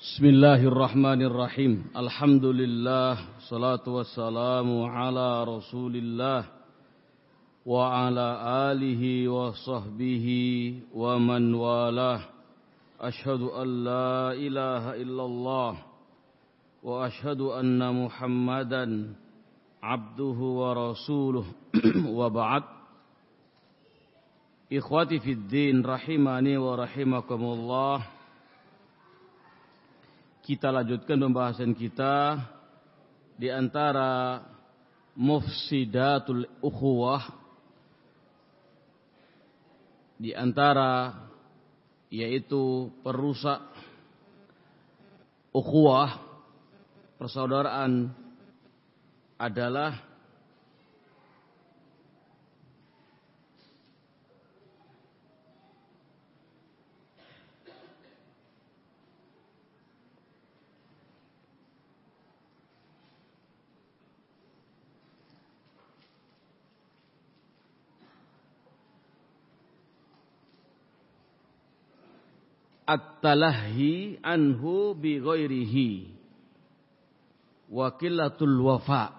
Bismillahirrahmanirrahim. Alhamdulillah, salatu wassalamu ala Rasulillah wa ala alihi wa sahbihi wa man walah. Ashhadu an la ilaha illallah wa ashhadu anna Muhammadan abduhu wa rasuluh wa ba'd. Ikhwati fid din rahimani wa rahimakumullah. Kita lanjutkan pembahasan kita di antara mufsidatul ukhuwah, di antara yaitu perusak ukhuwah, persaudaraan adalah at-talahhi anhu bi ghairihi wa qillatul wafa,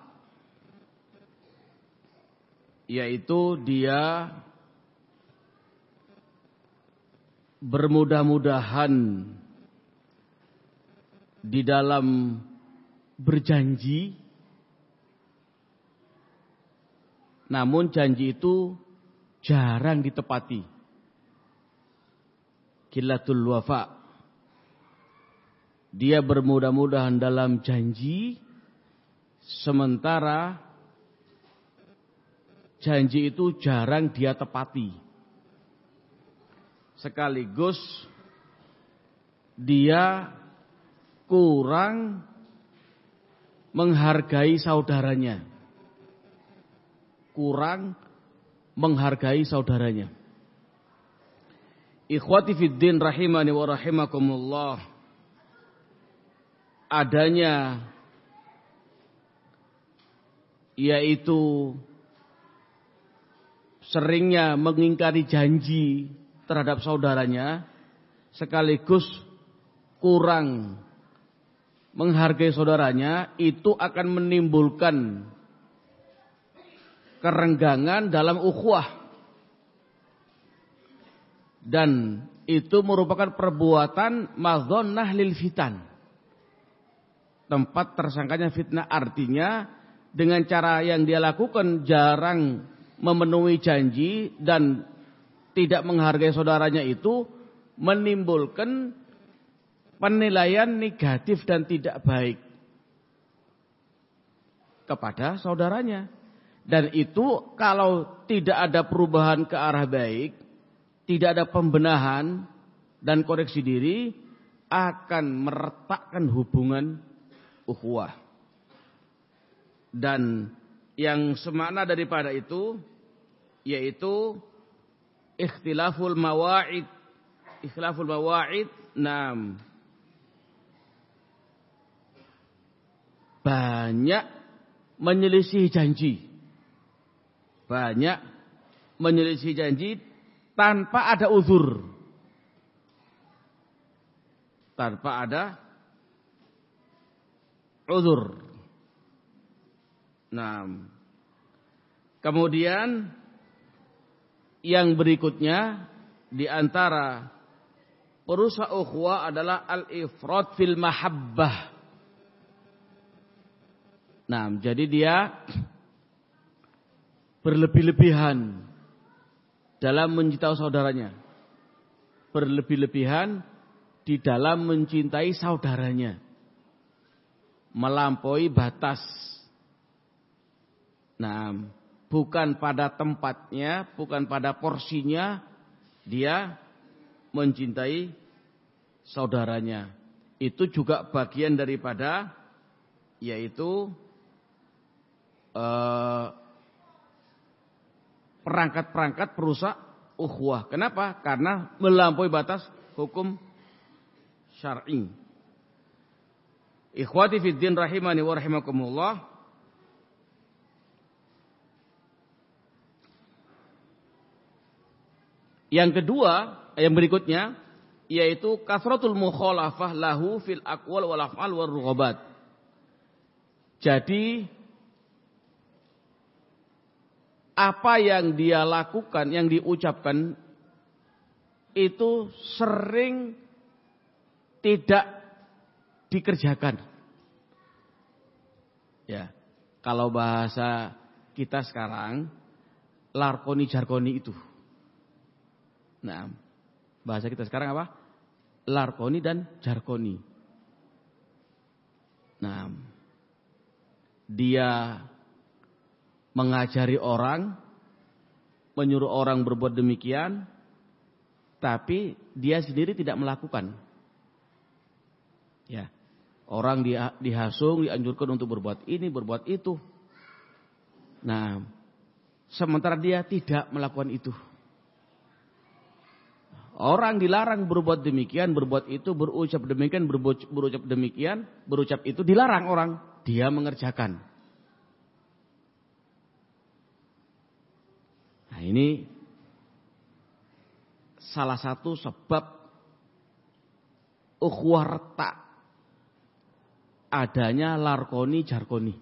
yaitu dia bermudah-mudahan di dalam berjanji, namun janji itu jarang ditepati. Qillatul wafa, dia bermudah-mudahan dalam janji, sementara janji itu jarang dia tepati. Sekaligus dia kurang menghargai saudaranya. Kurang menghargai saudaranya. Ikhwati fiddin rahimani wa rahimakumullah, adanya yaitu seringnya mengingkari janji terhadap saudaranya, sekaligus kurang menghargai saudaranya, itu akan menimbulkan kerenggangan dalam ukhuwah. Dan itu merupakan perbuatan madhonnah lil fitan, tempat tersangkanya fitnah. Artinya dengan cara yang dia lakukan jarang memenuhi janji dan tidak menghargai saudaranya, itu menimbulkan penilaian negatif dan tidak baik kepada saudaranya. Dan itu kalau tidak ada perubahan ke arah baik, tidak ada pembenahan dan koreksi diri, akan meretakkan hubungan ukhuwah. Dan yang semakna daripada itu yaitu ikhtilaful mawa'id. Ikhtilaful mawa'id, banyak menyelisih janji. Banyak menyelisih janji tanpa ada uzur. Tanpa ada uzur. Kemudian yang berikutnya di antara perusak ukhuwah adalah al-ifrat fil mahabbah. Jadi dia berlebih-lebihan dalam mencintai saudaranya, berlebih-lebihan di dalam mencintai saudaranya, melampaui batas. Bukan pada tempatnya, bukan pada porsinya dia mencintai saudaranya. Itu juga bagian daripada yaitu perangkat-perangkat perusak ukhuwah. Kenapa? Karena melampaui batas hukum syar'i. Ikhwati fiddin rahimani wa rahimakumullah. Yang kedua, yang berikutnya yaitu kasratul mukhalafah lahu fil aqwal wal af'al war rughabat. Jadi apa yang dia lakukan, yang diucapkan itu sering tidak dikerjakan. Ya, kalau bahasa kita sekarang larkoni jarkoni itu. Nah, bahasa kita sekarang apa? Larkoni dan jarkoni. Nah, dia mengajari orang, menyuruh orang berbuat demikian, tapi dia sendiri tidak melakukan. Ya, orang dihasung, dianjurkan untuk berbuat ini, berbuat itu. Nah, sementara dia tidak melakukan itu. Orang dilarang berbuat demikian, berbuat itu, berucap demikian, berucap demikian, berucap itu dilarang orang. Dia mengerjakan. Nah, ini salah satu sebab ukhuwah retak adanya larkoni jarkoni.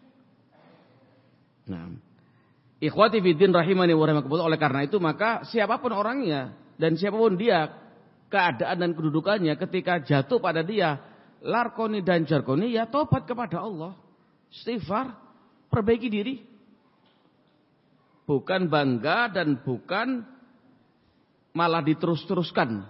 Nah, ikhwati fiddin rahimani wa rahimakumullah, oleh karena itu maka siapapun orangnya dan siapapun dia, keadaan dan kedudukannya, ketika jatuh pada dia larkoni dan jarkoni, ya tobat kepada Allah, istighfar, perbaiki diri. Bukan bangga dan bukan malah diterus-teruskan.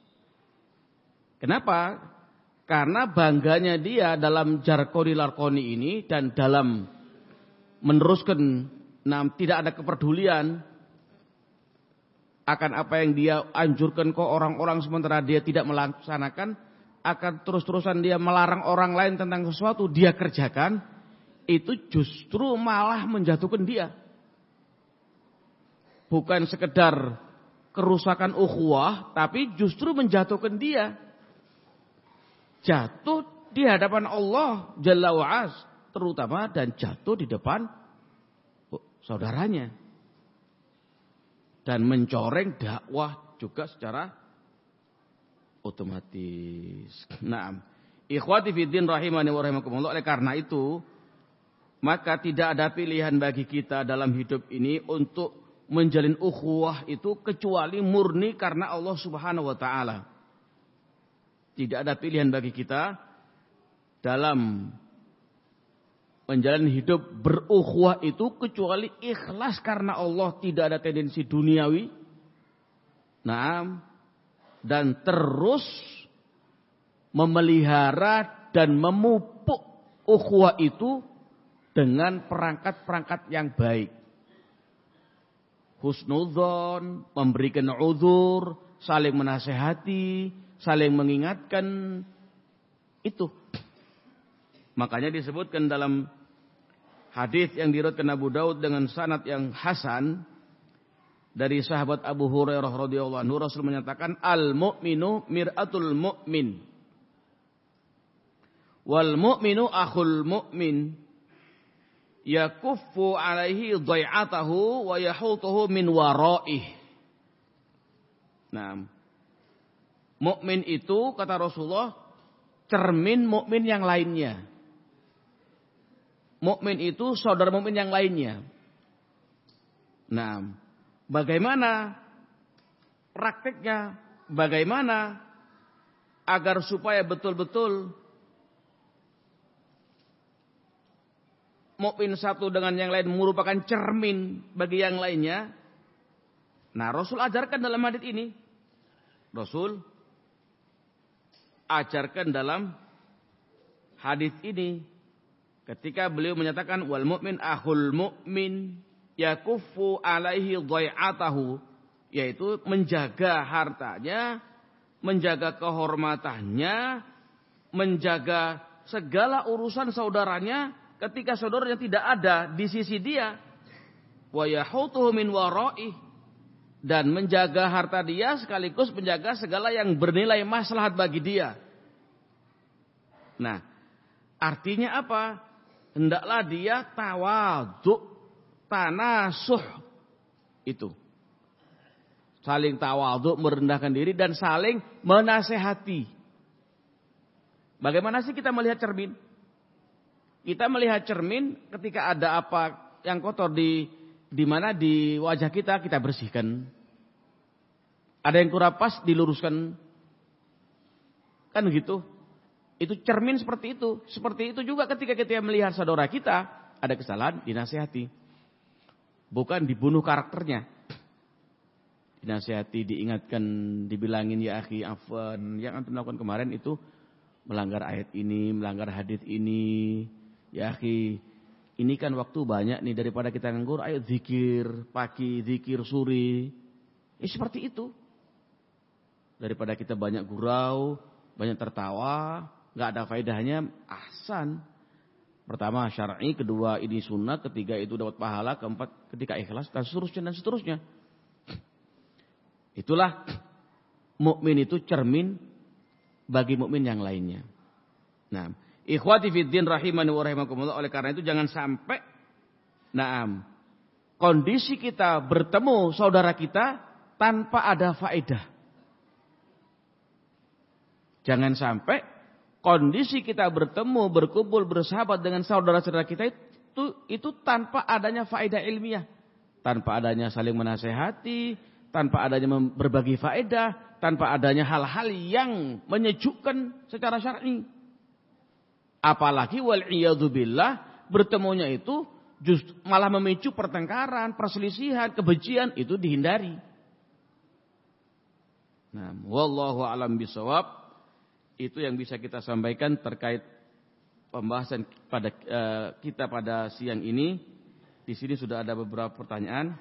Kenapa? Karena bangganya dia dalam jarkoni larkoni ini dan dalam meneruskan, tidak ada kepedulian akan apa yang dia anjurkan ke orang-orang, sementara dia tidak melaksanakan, akan terus-terusan dia melarang orang lain tentang sesuatu dia kerjakan, itu justru malah menjatuhkan dia. Bukan sekedar kerusakan ukhuwah, tapi justru menjatuhkan dia. Jatuh di hadapan Allah Jalla wa'az, terutama, dan jatuh di depan saudaranya. Dan mencoreng dakwah juga secara otomatis. Nah, ikhwati fiddin rahimani wa rahimakumullah, oleh karena itu maka tidak ada pilihan bagi kita dalam hidup ini untuk menjalin ukhuwah itu kecuali murni karena Allah Subhanahu wa taala. Tidak ada pilihan bagi kita dalam menjalani hidup berukhuwah itu kecuali ikhlas karena Allah, tidak ada tendensi duniawi. Nah, dan terus memelihara dan memupuk ukhuwah itu dengan perangkat-perangkat yang baik. Husnudzon, memberikan uzur, saling menasehati, saling mengingatkan, itu. Makanya disebutkan dalam hadis yang diriwayatkan Abu Daud dengan sanad yang hasan dari sahabat Abu Hurairah radhiyallahu anhu, Rasul menyatakan al-mu'minu mir'atul mu'min wal mu'minu akhul mu'min yakuffu alaihi dhai'atahu wa yahutuhu min waraih. Nah, mukmin itu kata Rasulullah cermin mukmin yang lainnya. Mukmin itu saudara mukmin yang lainnya. Nah, bagaimana praktiknya? Bagaimana agar supaya betul-betul mukmin satu dengan yang lain merupakan cermin bagi yang lainnya? Nah, Rasul ajarkan dalam hadis ini. Rasul ajarkan dalam hadis ini ketika beliau menyatakan wal mu'min akhul mu'min yakuffu alaihi dhai'atahu, yaitu menjaga hartanya, menjaga kehormatannya, menjaga segala urusan saudaranya ketika saudaranya tidak ada di sisi dia. Wa yahutuhu min waraih, dan menjaga harta dia sekaligus menjaga segala yang bernilai maslahat bagi dia. Nah, artinya apa? Hendaklah dia tawadhu, tanasuh itu. saling tawadhu, merendahkan diri, dan saling menasehati. Bagaimana sih kita melihat cermin? Kita melihat cermin ketika ada apa yang kotor di mana di wajah kita, kita bersihkan. Ada yang kurang pas, diluruskan. Kan gitu. Itu cermin seperti itu. Seperti itu juga ketika kita melihat saudara kita ada kesalahan, dinasihati. Bukan dibunuh karakternya. Dinasihati, diingatkan, dibilangin, ya akhi, afwan, yang antum lakukan kemarin itu melanggar ayat ini, melanggar hadis ini. Ya akhi, ini kan waktu banyak nih, daripada kita nganggur, ayo zikir pagi, zikir sore. Seperti itu. Daripada kita banyak gurau, banyak tertawa, nggak ada faedahnya, ahsan. Pertama syar'i, kedua ini sunnah, ketiga itu dapat pahala, keempat ketika ikhlas, dan seterusnya. Itulah mukmin itu cermin bagi mukmin yang lainnya. Nah, ikhwati fiddin rahimani wa rahimakumullah, oleh karena itu jangan sampai kondisi kita bertemu saudara kita tanpa ada faedah. Jangan sampai kondisi kita bertemu, berkumpul, bersahabat dengan saudara-saudara kita itu tanpa adanya faedah ilmiah. Tanpa adanya saling menasehati, tanpa adanya berbagi faedah, tanpa adanya hal-hal yang menyejukkan secara syar'i. Apalagi wal'iyadzubillah, bertemunya itu justru malah memicu pertengkaran, perselisihan, kebencian, itu dihindari. Nah, wallahu a'lam bishawab. Itu yang bisa kita sampaikan terkait pembahasan pada kita pada siang ini. Di sini sudah ada beberapa pertanyaan.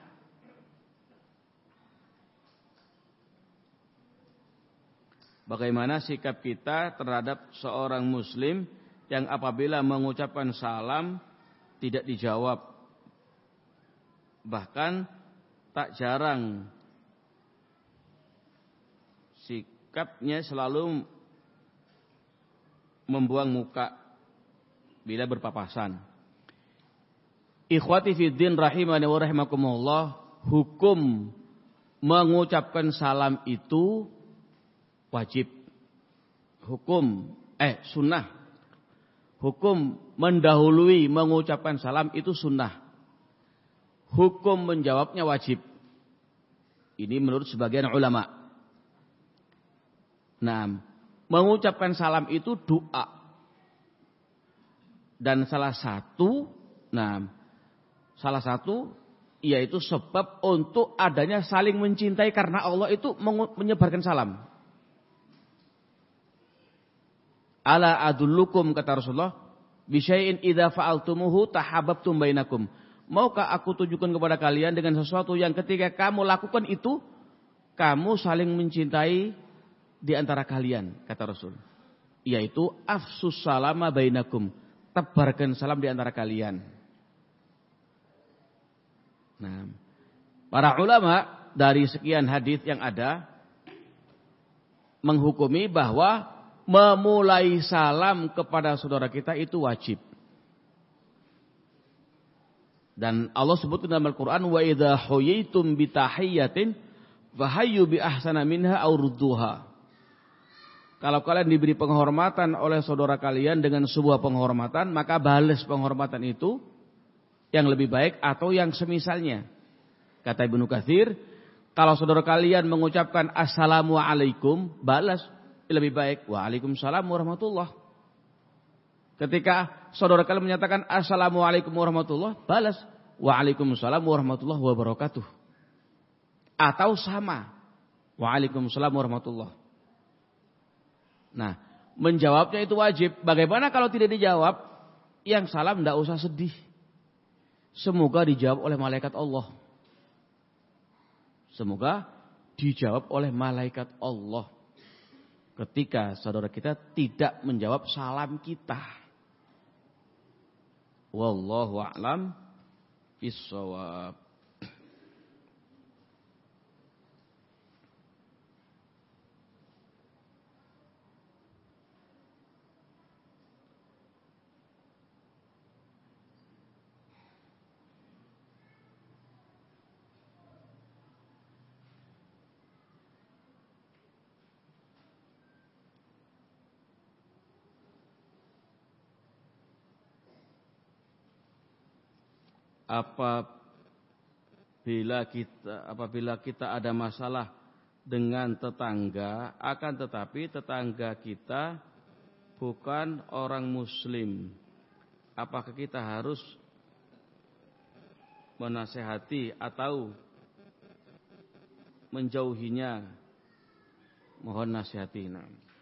Bagaimana sikap kita terhadap seorang muslim yang apabila mengucapkan salam tidak dijawab? Bahkan tak jarang sikapnya selalu membuang muka bila berpapasan. Ikhwati fiddin rahimani wa rahimakumullah, hukum mengucapkan salam itu wajib. Sunnah. Hukum mendahului mengucapkan salam itu sunnah. Hukum menjawabnya wajib. Ini menurut sebagian ulama. Nah, mengucapkan salam itu doa. Dan salah satu yaitu sebab untuk adanya saling mencintai karena Allah itu menyebarkan salam. Ala adullukum, kata Rasulullah, bisyai'in idza fa'altumuhu tahabbtum bainakum. Maukah aku tunjukkan kepada kalian dengan sesuatu yang ketika kamu lakukan itu kamu saling mencintai di antara kalian, kata Rasul. Yaitu afsus salama bainakum, tebarkan salam di antara kalian. Nah, para ulama dari sekian hadis yang ada menghukumi bahwa memulai salam kepada saudara kita itu wajib. Dan Allah sebutkan dalam Al-Qur'an, wa idza huyitum bi tahiyyatin fahayyu bi ahsana minha aw rudduha. Kalau kalian diberi penghormatan oleh saudara kalian dengan sebuah penghormatan, maka balas penghormatan itu yang lebih baik atau yang semisalnya. Kata Ibnu Katsir, kalau saudara kalian mengucapkan assalamualaikum, balas lebih baik waalaikumsalam warahmatullah. Ketika saudara kalian menyatakan assalamualaikum warahmatullah, balas waalaikumsalam warahmatullahi wabarakatuh. Atau sama, waalaikumsalam warahmatullah. Nah, menjawabnya itu wajib. Bagaimana kalau tidak dijawab? Yang salam tidak usah sedih. Semoga dijawab oleh malaikat Allah. Semoga dijawab oleh malaikat Allah. Ketika saudara kita tidak menjawab salam kita. Wallahu a'lam bishawab. apabila kita ada masalah dengan tetangga, akan tetapi tetangga kita bukan orang muslim, apakah kita harus menasehati atau menjauhinya? Mohon nasihati.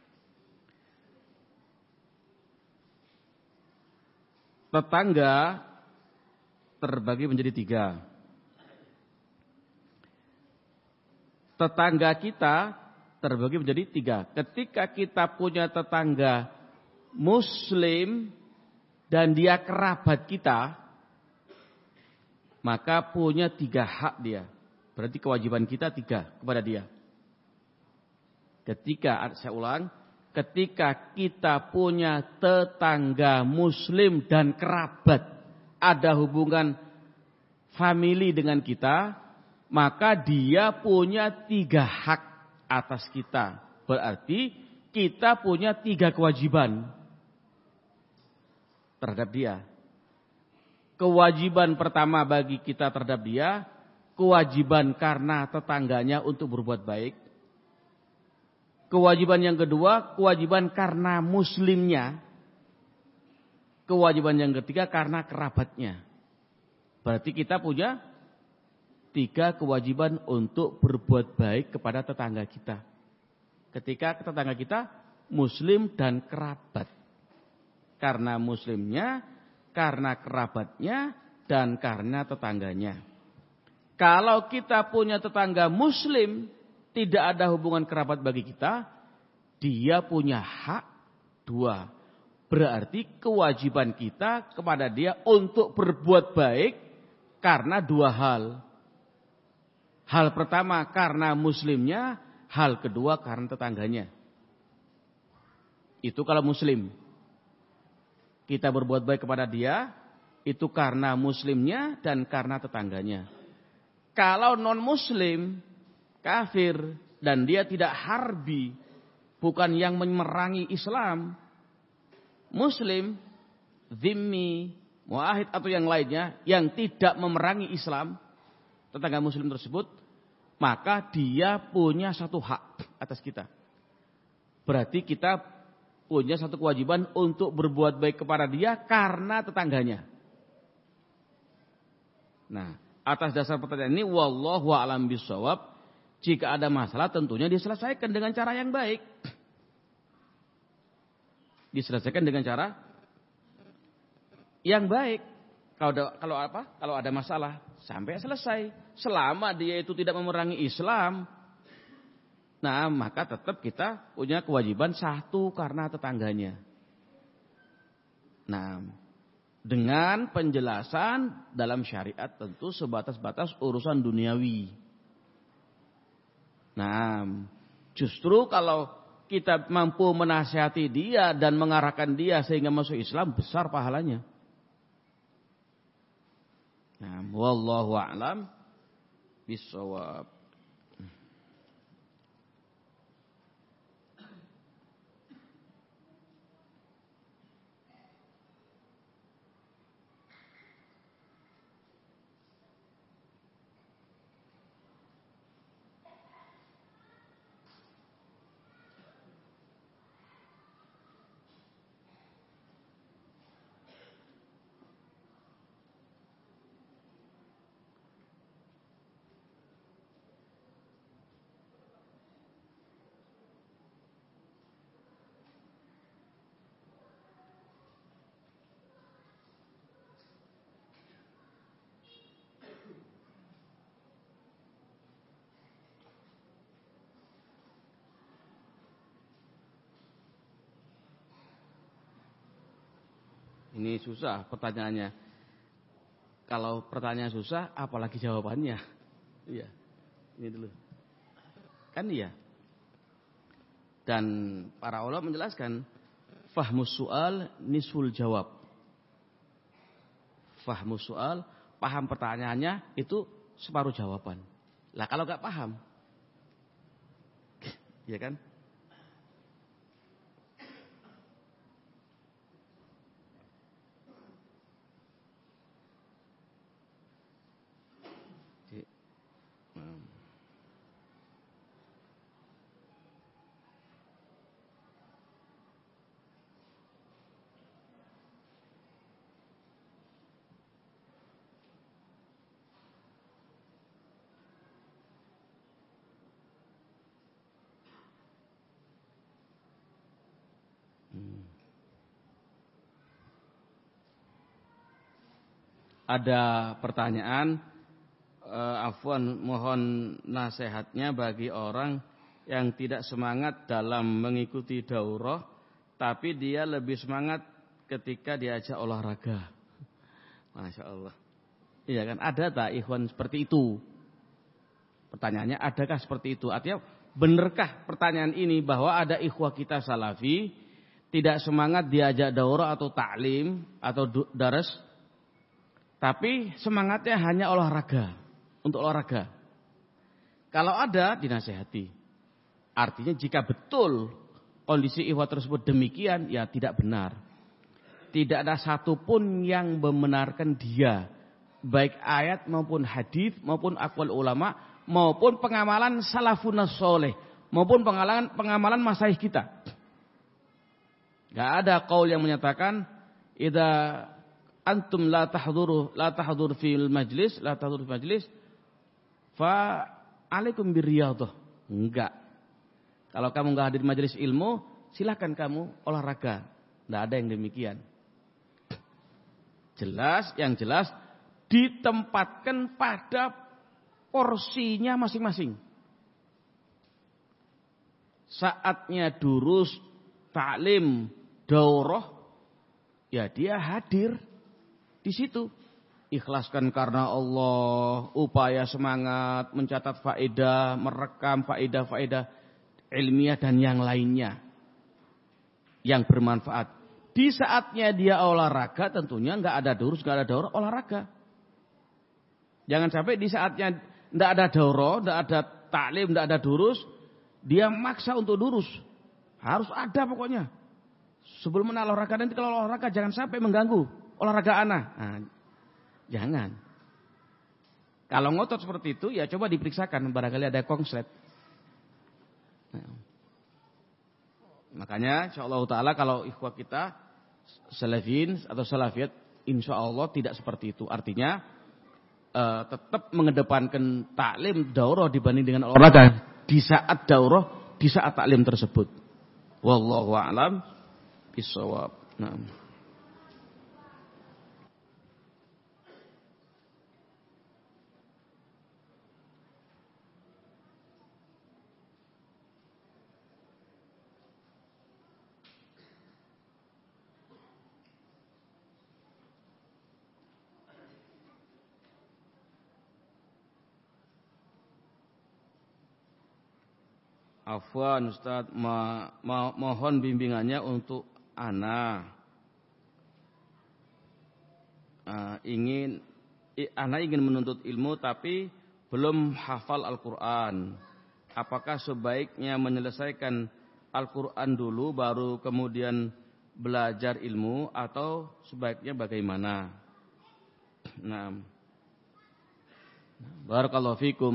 Tetangga terbagi menjadi 3. Tetangga kita terbagi menjadi 3. Ketika kita punya tetangga muslim dan dia kerabat kita, maka punya 3 hak dia. Berarti kewajiban kita 3 kepada dia. Saya ulang, ketika kita punya tetangga muslim dan kerabat, ada hubungan famili dengan kita, maka dia punya 3 hak atas kita. Berarti kita punya 3 kewajiban terhadap dia. Kewajiban pertama bagi kita terhadap dia, kewajiban karena tetangganya untuk berbuat baik. Kewajiban yang kedua, kewajiban karena muslimnya. Kewajiban yang ketiga karena kerabatnya. Berarti kita punya 3 kewajiban untuk berbuat baik kepada tetangga kita. Ketika tetangga kita muslim dan kerabat. Karena muslimnya, karena kerabatnya, dan karena tetangganya. Kalau kita punya tetangga muslim, tidak ada hubungan kerabat bagi kita, dia punya hak 2. Berarti kewajiban kita kepada dia untuk berbuat baik karena 2 hal. Hal pertama karena muslimnya, hal kedua karena tetangganya. Itu kalau muslim. Kita berbuat baik kepada dia, itu karena muslimnya dan karena tetangganya. Kalau non muslim, kafir, dan dia tidak harbi, bukan yang memerangi Islam, muslim, zimmi, muahid atau yang lainnya, yang tidak memerangi Islam, tetangga muslim tersebut, maka dia punya 1 hak atas kita. Berarti kita punya 1 kewajiban untuk berbuat baik kepada dia karena tetangganya. Nah, atas dasar pertanyaan ini, wallahu a'lam bishawab, jika ada masalah tentunya diselesaikan dengan cara yang baik. Diselesaikan dengan cara yang baik. Kalau ada masalah sampai selesai. Selama dia itu tidak memerangi Islam, nah maka tetap kita punya kewajiban 1 karena tetangganya. Nah, dengan penjelasan dalam syariat tentu sebatas-batas urusan duniawi. Nah, justru kalau kita mampu menasihati dia dan mengarahkan dia sehingga masuk Islam, besar pahalanya. Nah, wallahu a'lam bishawab. Ini susah pertanyaannya. Kalau pertanyaan susah, apalagi jawabannya. Iya, ini dulu. Kan iya. Dan para ulama menjelaskan, fahmus su'al nisful jawab. Fahmus su'al, paham pertanyaannya itu separuh jawaban. Lah kalau gak paham, iya kan? ada pertanyaan, afwan, mohon nasihatnya bagi orang yang tidak semangat dalam mengikuti daurah, tapi dia lebih semangat ketika diajak olahraga. Masya Allah. Iya kan, ada tak ikhwan seperti itu? Pertanyaannya, adakah seperti itu? Artinya, benarkah pertanyaan ini bahwa ada ikhwah kita salafi tidak semangat diajak daurah atau ta'lim atau daras, tapi semangatnya hanya olahraga, untuk olahraga. Kalau ada, dinasihati. Artinya jika betul kondisi ikhwah tersebut demikian, ya tidak benar. Tidak ada satupun yang membenarkan dia, baik ayat maupun hadis maupun aqwal ulama maupun pengamalan salafun saleh maupun pengamalan masyayikh kita. Enggak ada qaul yang menyatakan idza antum la tahdur fil majlis fa alaikum birriyadhah. Enggak. Kalau kamu enggak hadir majelis ilmu, silakan kamu olahraga. Enggak ada yang demikian. Yang jelas ditempatkan pada porsinya masing-masing. Saatnya durus, ta'lim, daurah, ya dia hadir di situ. Ikhlaskan karena Allah, upaya semangat, mencatat faedah, merekam faedah-faedah ilmiah dan yang lainnya yang bermanfaat. Di saatnya dia olahraga tentunya nggak ada durus, nggak ada daurah, olahraga. Jangan sampai di saatnya nggak ada daurah, nggak ada taklim, nggak ada durus, dia maksa untuk durus. Harus ada pokoknya. Sebelum olahraga, nanti kalau olahraga jangan sampai mengganggu olahraga anak. Nah, jangan. Kalau ngotot seperti itu, ya coba diperiksakan, barangkali ada konslet. Nah, makanya insyaallah taala kalau ikhwah kita salafin atau salafiyat insyaallah tidak seperti itu. Artinya tetap mengedepankan taklim daurah dibanding dengan olahraga di saat daurah, di saat taklim tersebut. Wallahu a'lam bishawab. Nah. Afwan Ustaz, mohon bimbingannya untuk ana. Ana ingin menuntut ilmu tapi belum hafal Al-Quran. Apakah sebaiknya menyelesaikan Al-Quran dulu baru kemudian belajar ilmu atau sebaiknya bagaimana? Nah, barakallahu fikum.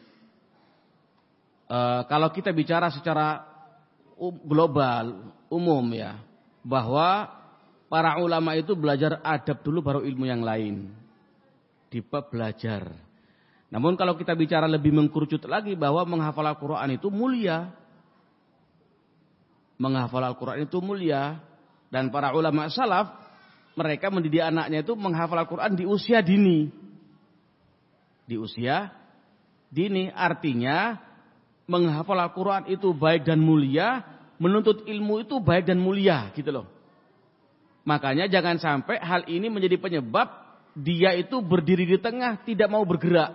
Kalau kita bicara secara global, umum ya, bahwa para ulama itu belajar adab dulu baru ilmu yang lain. Di bab belajar. Namun kalau kita bicara lebih mengkerucut lagi bahwa menghafal Al-Quran itu mulia. Menghafal Al-Quran itu mulia. Dan para ulama salaf, mereka mendidik anaknya itu menghafal Al-Quran di usia dini. Di usia dini artinya menghafal Al-Quran itu baik dan mulia, menuntut ilmu itu baik dan mulia, gitu loh. Makanya jangan sampai hal ini menjadi penyebab dia itu berdiri di tengah, tidak mau bergerak.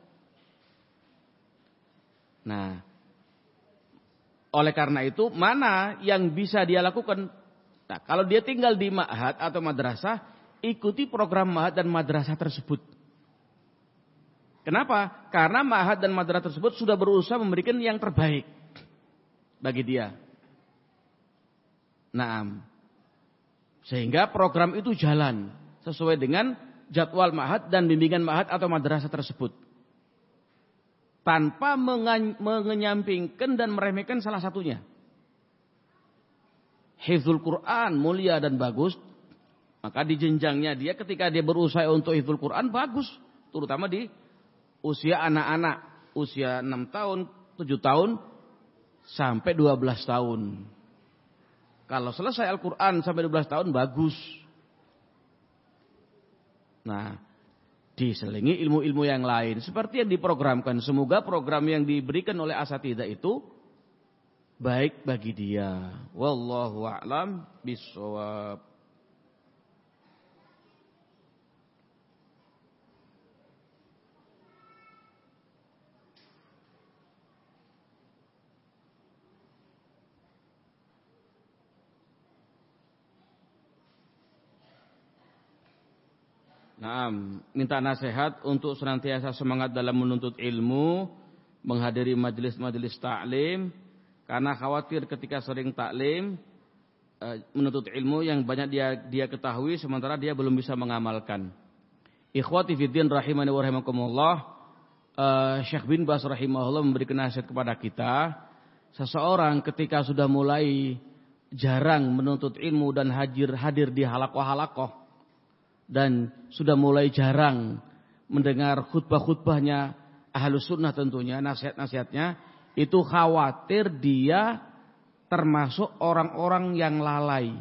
Nah, oleh karena itu mana yang bisa dia lakukan? Nah, kalau dia tinggal di ma'had atau madrasah, ikuti program ma'had dan madrasah tersebut. Kenapa? Karena ma'had dan madrasah tersebut sudah berusaha memberikan yang terbaik bagi dia. Naam. Sehingga program itu jalan sesuai dengan jadwal ma'had dan bimbingan ma'had atau madrasah tersebut. Tanpa mengenyampingkan dan meremehkan salah satunya. Hifdzul Quran mulia dan bagus. Maka di jenjangnya dia ketika dia berusaha untuk hifdzul Quran bagus. Terutama di usia anak-anak, usia 6 tahun, 7 tahun, sampai 12 tahun. Kalau selesai Al-Quran sampai 12 tahun, bagus. Nah, diselingi ilmu-ilmu yang lain seperti yang diprogramkan. Semoga program yang diberikan oleh asatidzah itu baik bagi dia. Wallahu a'lam bishawab. Minta nasihat untuk senantiasa semangat dalam menuntut ilmu, menghadiri majelis-majelis taklim, karena khawatir ketika sering taklim menuntut ilmu yang banyak dia ketahui sementara dia belum bisa mengamalkan. Ikhwati fiddin rahimani wa rahimakumullah, Syekh bin Baz rahimahullah memberikan nasihat kepada kita, seseorang ketika sudah mulai jarang menuntut ilmu dan hadir di halakoh-halakoh, dan sudah mulai jarang mendengar khutbah-khutbahnya Ahlus Sunnah tentunya, nasihat-nasihatnya, itu khawatir dia termasuk orang-orang yang lalai.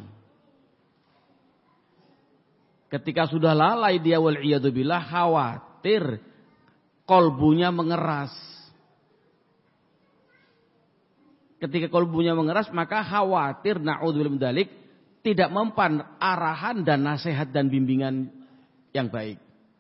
Ketika sudah lalai dia wal'iyadzubillah, khawatir kolbunya mengeras. Ketika kolbunya mengeras maka khawatir na'udzubillah min dzalik tidak mempan arahan dan nasihat dan bimbingan yang baik.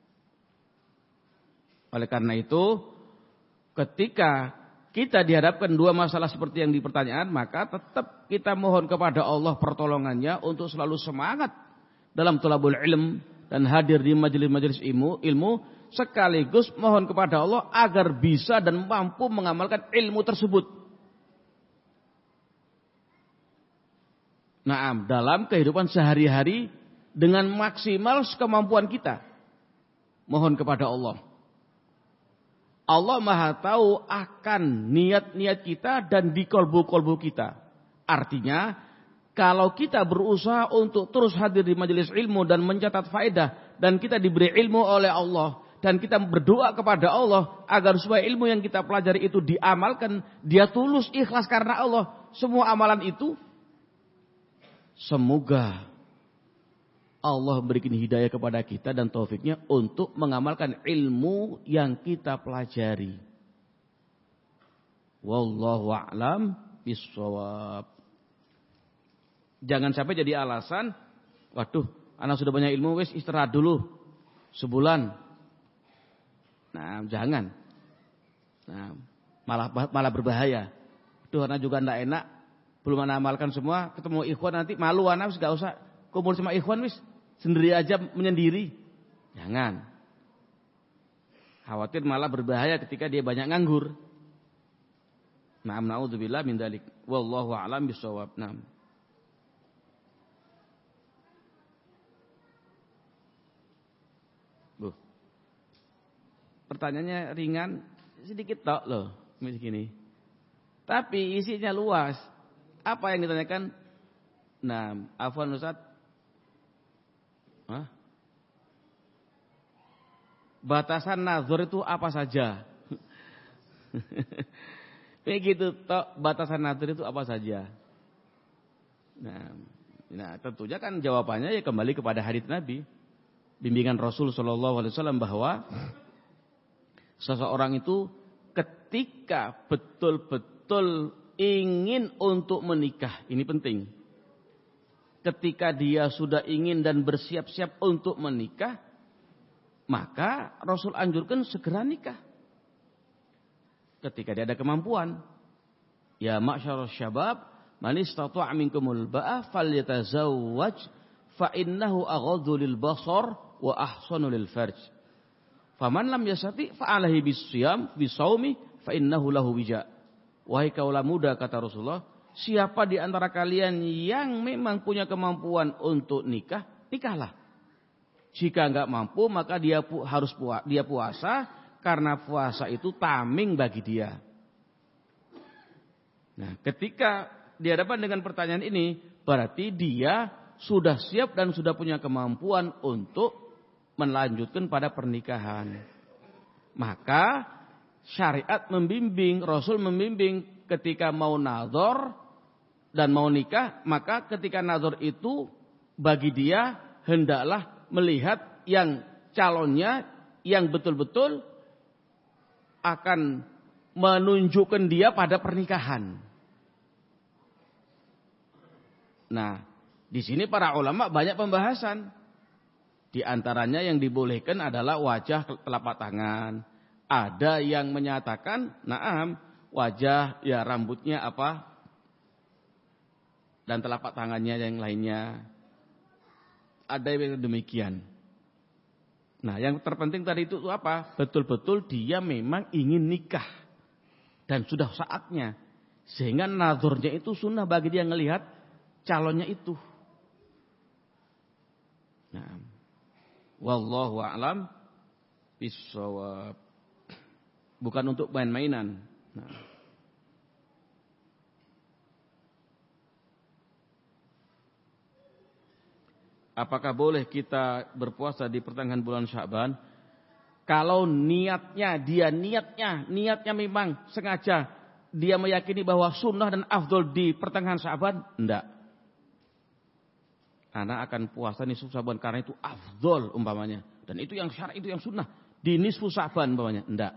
Oleh karena itu, ketika kita dihadapkan dua masalah seperti yang dipertanyaan, maka tetap kita mohon kepada Allah pertolongannya untuk selalu semangat dalam thalabul ilm dan hadir di majelis-majelis ilmu, sekaligus mohon kepada Allah agar bisa dan mampu mengamalkan ilmu tersebut. Dalam kehidupan sehari-hari dengan maksimal kemampuan kita. Mohon kepada Allah. Allah Maha tahu akan niat-niat kita dan di kolbu-kolbu kita. Artinya, kalau kita berusaha untuk terus hadir di majelis ilmu dan mencatat faedah, dan kita diberi ilmu oleh Allah, dan kita berdoa kepada Allah agar supaya ilmu yang kita pelajari itu diamalkan, dia tulus ikhlas karena Allah, semua amalan itu, semoga Allah berikan hidayah kepada kita dan taufiknya untuk mengamalkan ilmu yang kita pelajari. Wallahu a'lam bishawab. Jangan sampai jadi alasan, waduh, anak sudah banyak ilmu, wis istirahat dulu sebulan. Jangan. Malah berbahaya. Duh, anak juga enggak enak. Belum amalkan semua, ketemu ikhwan nanti malu anak, gak usah kumpul sama ikhwan, wis sendiri aja menyendiri. Jangan. Khawatir malah berbahaya ketika dia banyak nganggur. Na'udzubillah min dzalik. Wallahu a'lam bishawab. Pertanyaannya ringan, sedikit tok loh, begini. Tapi isinya luas. Apa yang ditanyakan? Afwan Ustaz. Batasan nazar itu apa saja? Begitu tok, batasan nazar itu apa saja? Tentunya kan jawabannya ya kembali kepada hadits Nabi, bimbingan Rasul sallallahu alaihi wasallam bahwa seseorang itu ketika betul-betul ingin untuk menikah, ini penting. Ketika dia sudah ingin dan bersiap-siap untuk menikah, maka Rasul anjurkan segera nikah. Ketika dia ada kemampuan. Ya ma'syarus syabab, man istata'a minkumul ba'a falyatazawwaj fa innahu aghaddu lil basar wa ahsanu lil farj. Faman lam yastati fa alaihi bisiyam bisawmi fa innahu lahu wija. Wahai kaula muda, kata Rasulullah, siapa di antara kalian yang memang punya kemampuan untuk nikah, nikahlah. Jika enggak mampu, maka dia harus puasa, karena puasa itu tameng bagi dia. Ketika dihadapkan dengan pertanyaan ini, berarti dia sudah siap dan sudah punya kemampuan untuk melanjutkan pada pernikahan. Maka syariat membimbing, Rasul membimbing ketika mau nazar dan mau nikah, maka ketika nazar itu bagi dia hendaklah melihat yang calonnya yang betul-betul akan menunjukkan dia pada pernikahan. Nah, di sini para ulama banyak pembahasan. Di antaranya yang dibolehkan adalah wajah, telapak tangan. Ada yang menyatakan, naam, wajah, ya rambutnya apa, dan telapak tangannya yang lainnya. Ada yang demikian. Nah, yang terpenting tadi itu apa? Betul-betul dia memang ingin nikah. Dan sudah saatnya. Sehingga nazarnya itu sunnah bagi dia ngelihat calonnya itu. Nah, wallahu a'lam bishawab. Bukan untuk main-mainan. Nah. Apakah boleh kita berpuasa di pertengahan bulan Sya'ban? Kalau niatnya memang sengaja dia meyakini bahwa sunnah dan afdol di pertengahan Sya'ban, enggak. Anak akan puasa nisfu Sya'ban karena itu afdol umpamanya. Dan itu yang syar'i, itu yang sunnah. Di nisfu Sya'ban umpamanya, enggak.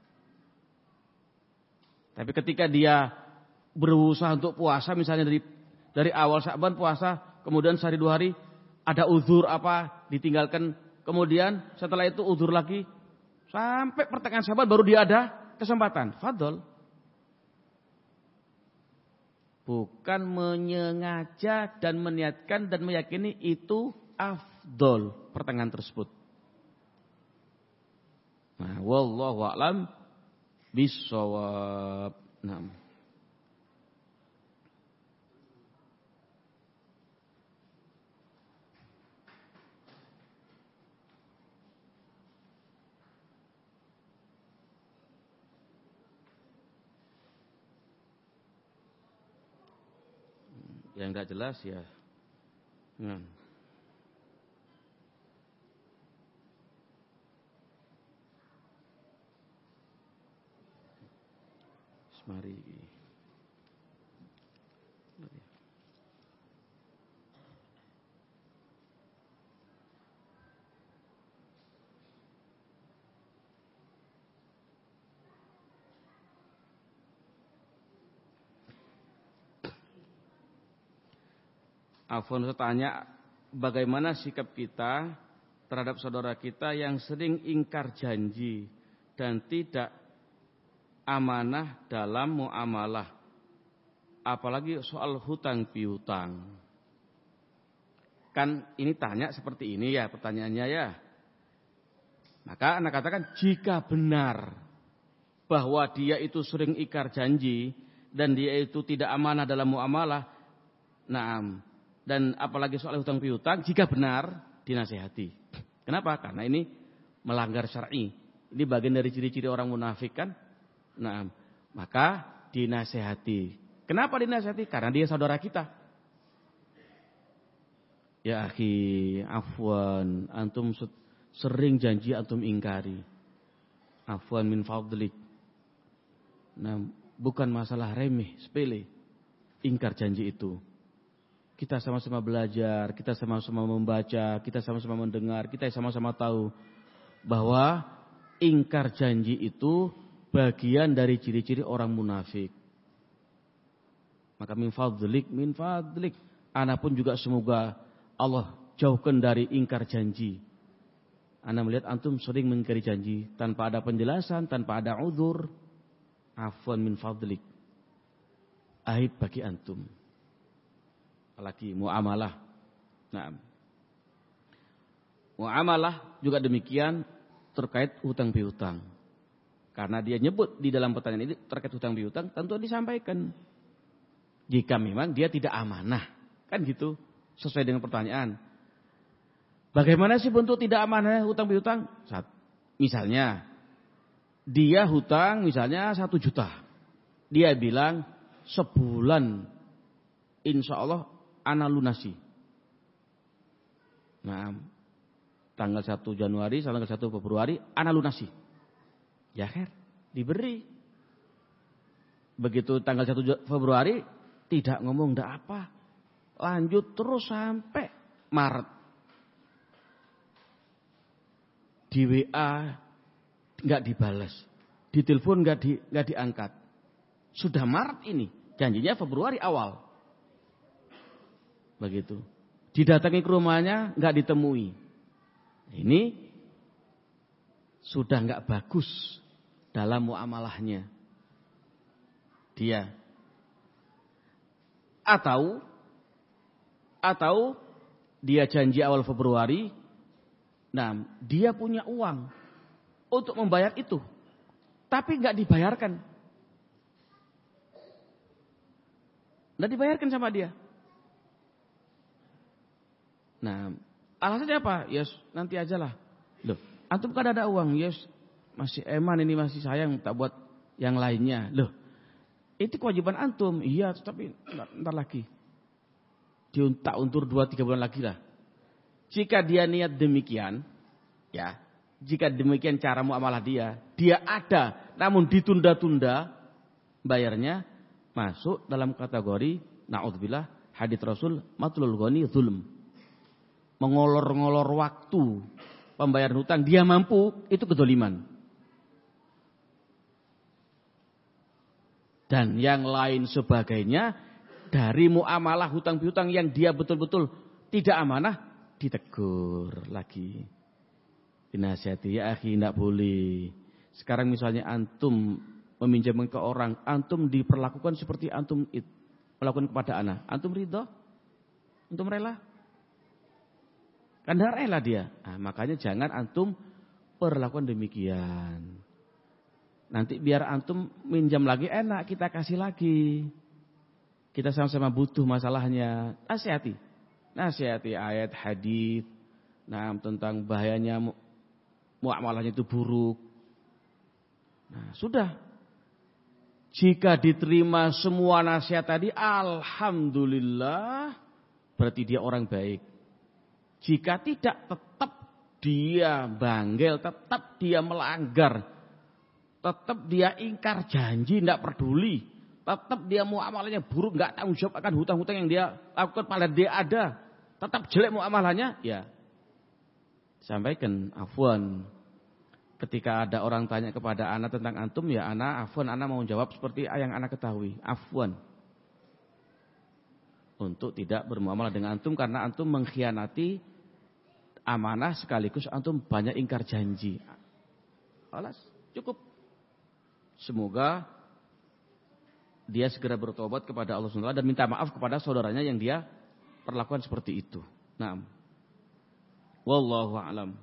Tapi ketika dia berusaha untuk puasa, misalnya dari awal Sya'ban puasa, kemudian sehari 2 hari ada uzur apa, ditinggalkan, kemudian setelah itu uzur lagi, sampai pertengahan Sya'ban baru dia ada kesempatan. Fadol. Bukan menyengaja dan meniatkan dan meyakini itu afdol pertengahan tersebut. Nah, wallahu a'lam bishawab. Nah. Yang enggak jelas ya. Nah. Mari. Afwan, saya tanya, bagaimana sikap kita terhadap saudara kita yang sering ingkar janji dan tidak amanah dalam muamalah, apalagi soal hutang piutang. Kan ini tanya seperti ini ya pertanyaannya ya. Maka anak katakan, jika benar bahwa dia itu sering ingkar janji dan dia itu tidak amanah dalam muamalah, naam, dan apalagi soal hutang piutang, jika benar dinasihati. Kenapa? Karena ini melanggar syar'i. Ini bagian dari ciri-ciri orang munafik kan? Nah, maka dinasihati. Kenapa dinasihati? Karena dia saudara kita. Ya akhi, afwan, antum sering janji antum ingkari. Afwan min fadlik. Nah, bukan masalah remeh, sepele. Ingkar janji itu. Kita sama-sama belajar, kita sama-sama membaca, kita sama-sama mendengar, kita sama-sama tahu bahwa ingkar janji itu bagian dari ciri-ciri orang munafik. Maka min fadlik. Ana pun juga semoga Allah jauhkan dari ingkar janji. Ana melihat antum sering mengingkari janji tanpa ada penjelasan, tanpa ada uzur. Afwan min fadlik. Aib bagi antum. Apalagi muamalah. Nah, muamalah juga demikian terkait hutang piutang. Karena dia nyebut di dalam pertanyaan ini terkait hutang piutang, tentu disampaikan. Jika memang dia tidak amanah, kan gitu, sesuai dengan pertanyaan. Bagaimana sih bentuk tidak amanah hutang piutang? Misalnya, dia hutang misalnya 1 juta. Dia bilang sebulan insya Allah ana lunasi. Nah, tanggal 1 Januari sampai tanggal 1 Februari ana lunasi. Ya khair, diberi. Begitu tanggal 1 Februari tidak ngomong ndak apa. Lanjut terus sampai Maret. di WA nggak dibalas, di telepon nggak diangkat. Sudah Maret ini, janjinya Februari awal. Begitu. Didatangi ke rumahnya nggak ditemui. Ini sudah nggak bagus dalam muamalahnya dia. Atau dia janji awal Februari, nah dia punya uang untuk membayar itu, tapi nggak dibayarkan, sama dia. Nah, alasannya apa? Yes, nanti aja lah. Loh, antum kan ada uang, yes, masih eman ini masih sayang tak buat yang lainnya. Loh, itu kewajiban antum. Iya, tapi ntar lagi. Diuntak untur 2-3 bulan lagi lah. Jika dia niat demikian, ya, jika demikian cara muamalah dia ada, namun ditunda-tunda bayarnya, masuk dalam kategori naudzubillah hadits Rasul matlul ghani zulm. Mengolor-ngolor waktu pembayaran hutang, dia mampu, itu kedzaliman. Dan yang lain sebagainya dari muamalah hutang piutang yang dia betul-betul tidak amanah, ditegur lagi. Dinasihati, ya akhi, tidak boleh. Sekarang misalnya antum meminjamkan ke orang, antum diperlakukan seperti antum melakukan kepada anak. Antum ridho? Antum rela? Kan tidak rela dia. Nah, makanya jangan antum perlakukan demikian. Nanti biar antum minjam lagi enak, kita kasih lagi. Kita sama-sama butuh masalahnya. Nasihati ayat hadits. Nah, tentang bahayanya muamalahnya itu buruk. Nah, sudah. Jika diterima semua nasihat tadi, alhamdulillah, berarti dia orang baik. Jika tidak, tetap dia banggel, tetap dia melanggar, tetap dia ingkar janji, tidak peduli. Tetap dia muamalahnya buruk, nggak tanggung jawab akan hutang-hutang yang dia lakukan, pada dia ada. Tetap jelek muamalahnya, ya. Sampaikan, afwan. Ketika ada orang tanya kepada anak tentang antum, ya anak afwan, anak mau jawab seperti yang anak ketahui. Afwan. Untuk tidak bermuamalah dengan antum karena antum mengkhianati amanah sekaligus antum banyak ingkar janji. Alas, cukup. Semoga dia segera bertobat kepada Allah SWT dan minta maaf kepada saudaranya yang dia perlakukan seperti itu. Naam. Wallahu a'lam.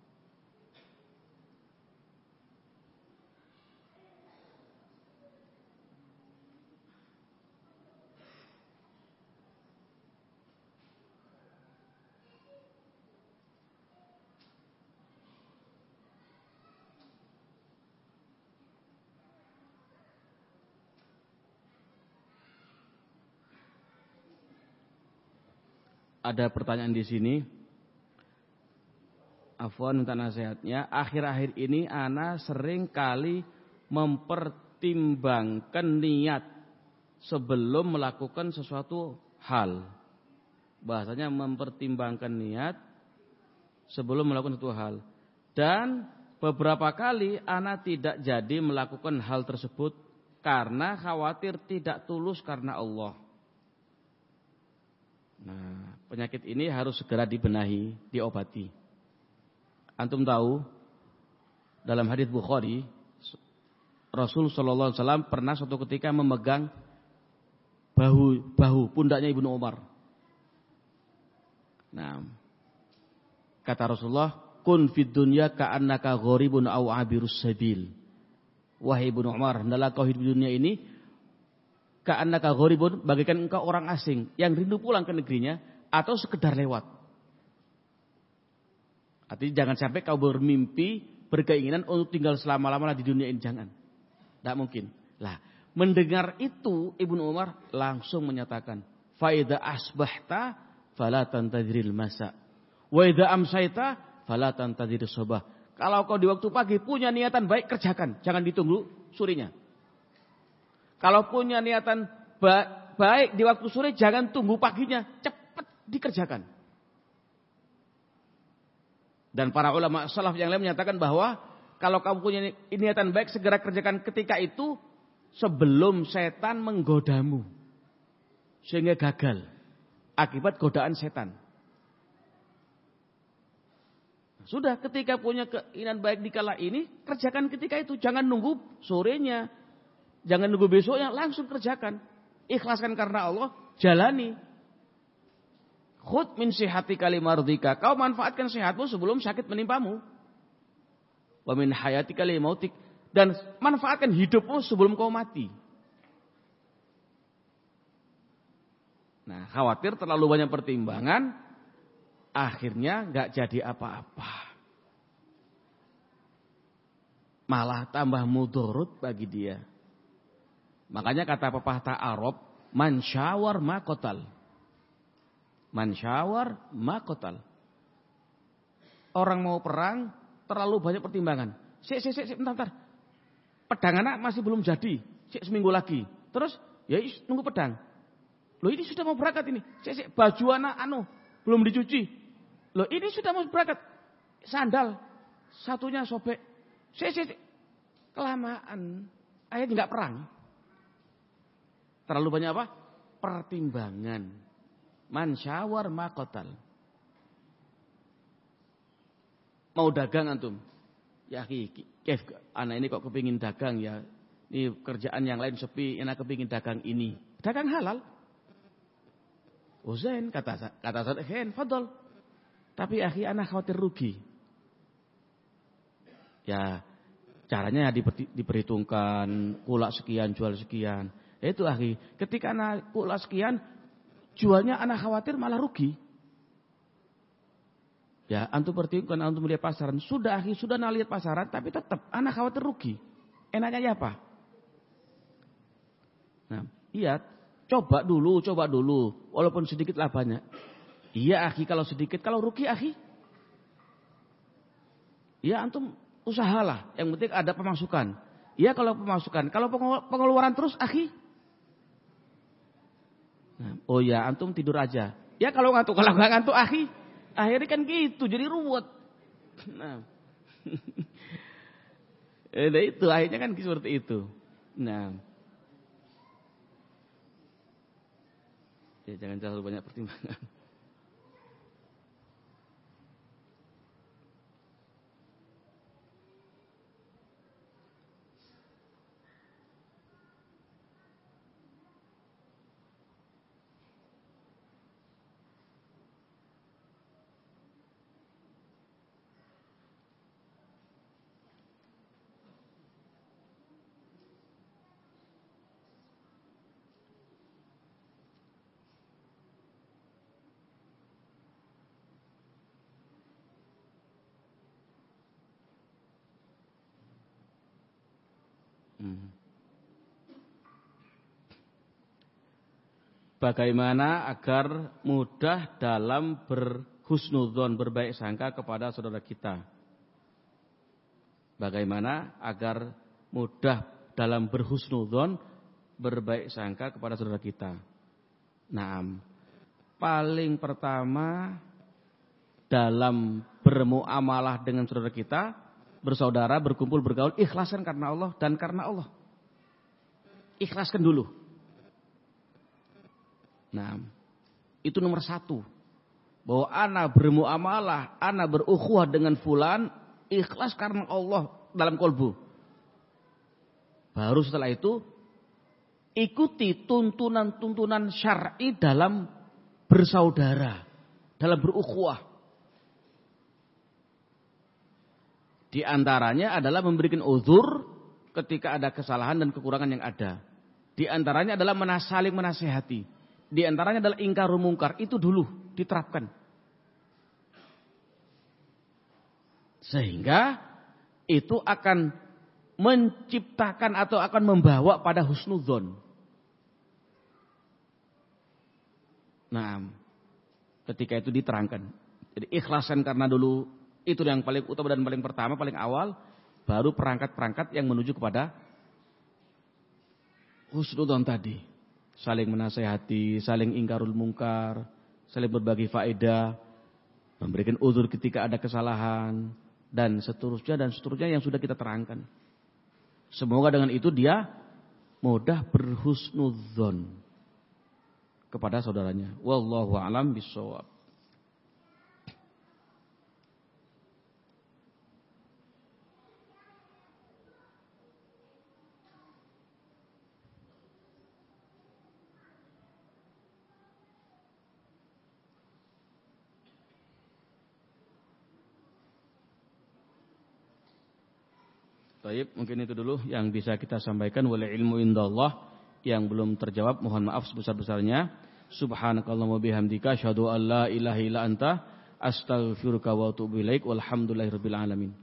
Ada pertanyaan di sini. Afwan minta nasihatnya. Akhir-akhir ini ana sering kali mempertimbangkan niat sebelum melakukan sesuatu hal. Bahasanya mempertimbangkan niat sebelum melakukan sesuatu hal. Dan beberapa kali ana tidak jadi melakukan hal tersebut karena khawatir tidak tulus karena Allah. Nah, penyakit ini harus segera dibenahi, diobati. Antum tahu, dalam hadits Bukhari, Rasul sallallahu alaihi wasallam pernah suatu ketika memegang bahu pundaknya Ibnu Umar. Nah, kata Rasulullah, "Kun fid dunya ka'annaka gharibun aw 'abirus sabil." Wahai Ibnu Umar, hendaklah kau hidup di dunia ini ka'annaka gharibun, bagaikan engkau orang asing yang rindu pulang ke negerinya atau sekedar lewat. Artinya jangan sampai kau bermimpi, berkeinginan untuk tinggal selama-lamanya di dunia ini, jangan. Tidak mungkin. Lah, mendengar itu Ibnu Umar langsung menyatakan, "Fa idza asbahta fala tantadhiril masa, wa idza amsayta fala tantadhiris sabah." Kalau kau di waktu pagi punya niatan baik, kerjakan, jangan ditunggu sorenya. Kalau punya niatan baik di waktu sore, jangan tunggu paginya, cepat dikerjakan. Dan para ulama salaf yang lain menyatakan bahwa kalau kamu punya niatan baik, segera kerjakan ketika itu sebelum setan menggodamu. Sehingga gagal akibat godaan setan. Sudah, ketika punya keinginan baik di kala ini, kerjakan ketika itu. Jangan nunggu sorenya, jangan nunggu besoknya, langsung kerjakan. Ikhlaskan karena Allah, jalani. Khud min sihati kalimardika. Kau manfaatkan sehatmu sebelum sakit menimpamu. Wa min hayati kalimautik. Dan manfaatkan hidupmu sebelum kau mati. Nah, khawatir terlalu banyak pertimbangan, akhirnya gak jadi apa-apa. Malah tambah mudorot bagi dia. Makanya kata pepatah Arab, man syawar ma qatal. Man syawar ma qatal. Orang mau perang terlalu banyak pertimbangan. Bentar. Pedang anak masih belum jadi. Seminggu lagi. Terus ya nunggu pedang. Loh ini sudah mau berangkat ini. Baju anak belum dicuci. Loh ini sudah mau berangkat. Sandal satunya sobek. Kelamaan. Akhirnya enggak perang. Terlalu banyak apa? Pertimbangan. Man syawar ma qatal. Mau dagang antum? Ya kef anak ini kok kepingin dagang ya. Ini kerjaan yang lain sepi, enak kepingin dagang ini. Dagang halal. Zain kata saya, fadol. Tapi akhi anak khawatir rugi. Ya caranya diperhitungkan, kulak sekian, jual sekian. Itu akhi, ketika anak kulak sekian, jualnya anak khawatir malah rugi. Ya, antum perhitungkan, antum melihat pasaran. Sudah akhi, sudah lihat pasaran, tapi tetap anak khawatir rugi. Enaknya ya apa? Nah, iya, coba dulu. Walaupun sedikit lah banyak. Iya akhi, kalau sedikit, kalau rugi akhi. Ya antum usahalah, yang penting ada pemasukan. Iya kalau pemasukan, kalau pengeluaran terus akhi. Nah, oh ya antum tidur aja. Ya kalau nggak ngantuk akhi. Akhirnya kan gitu, jadi ruwet. Nah, itu akhirnya kan seperti itu. Nah, ya jangan terlalu banyak pertimbangan. Bagaimana agar mudah dalam berhusnudzon, berbaik sangka kepada saudara kita? Bagaimana agar mudah dalam berhusnudzon, berbaik sangka kepada saudara kita? Nah, paling pertama dalam bermuamalah dengan saudara kita, bersaudara, berkumpul, bergaul, ikhlaskan karena Allah dan karena Allah. Ikhlaskan dulu. Nah, itu nomor 1. Bahwa ana bermuamalah, ana berukhuwah dengan fulan, ikhlas karena Allah dalam kolbu. Baru setelah itu, ikuti tuntunan-tuntunan syar'i dalam bersaudara, dalam berukhuwah. Di antaranya adalah memberikan uzur ketika ada kesalahan dan kekurangan yang ada. Di antaranya adalah saling menasihati. Di antaranya adalah ingkarul mungkar. Itu dulu diterapkan. Sehingga itu akan menciptakan atau akan membawa pada husnudzon. Nah, ketika itu diterangkan. Jadi ikhlasan karena dulu itu yang paling utama dan paling pertama, paling awal. Baru perangkat-perangkat yang menuju kepada husnudzon tadi. Saling menasehati, saling ingkarul mungkar, saling berbagi faedah. memberikan uzur ketika ada kesalahan, dan seterusnya yang sudah kita terangkan. Semoga dengan itu dia mudah berhusnudzon kepada saudaranya. Wallahu a'lam bishawab. Baik, mungkin itu dulu yang bisa kita sampaikan. Wal ilmu indallah, yang belum terjawab mohon maaf sebesar-besarnya. Subhanakallahumma bihamdika asyhadu an la ilaha illa anta astaghfiruka wa atubu ilaik. Walhamdulillahirabbil alamin.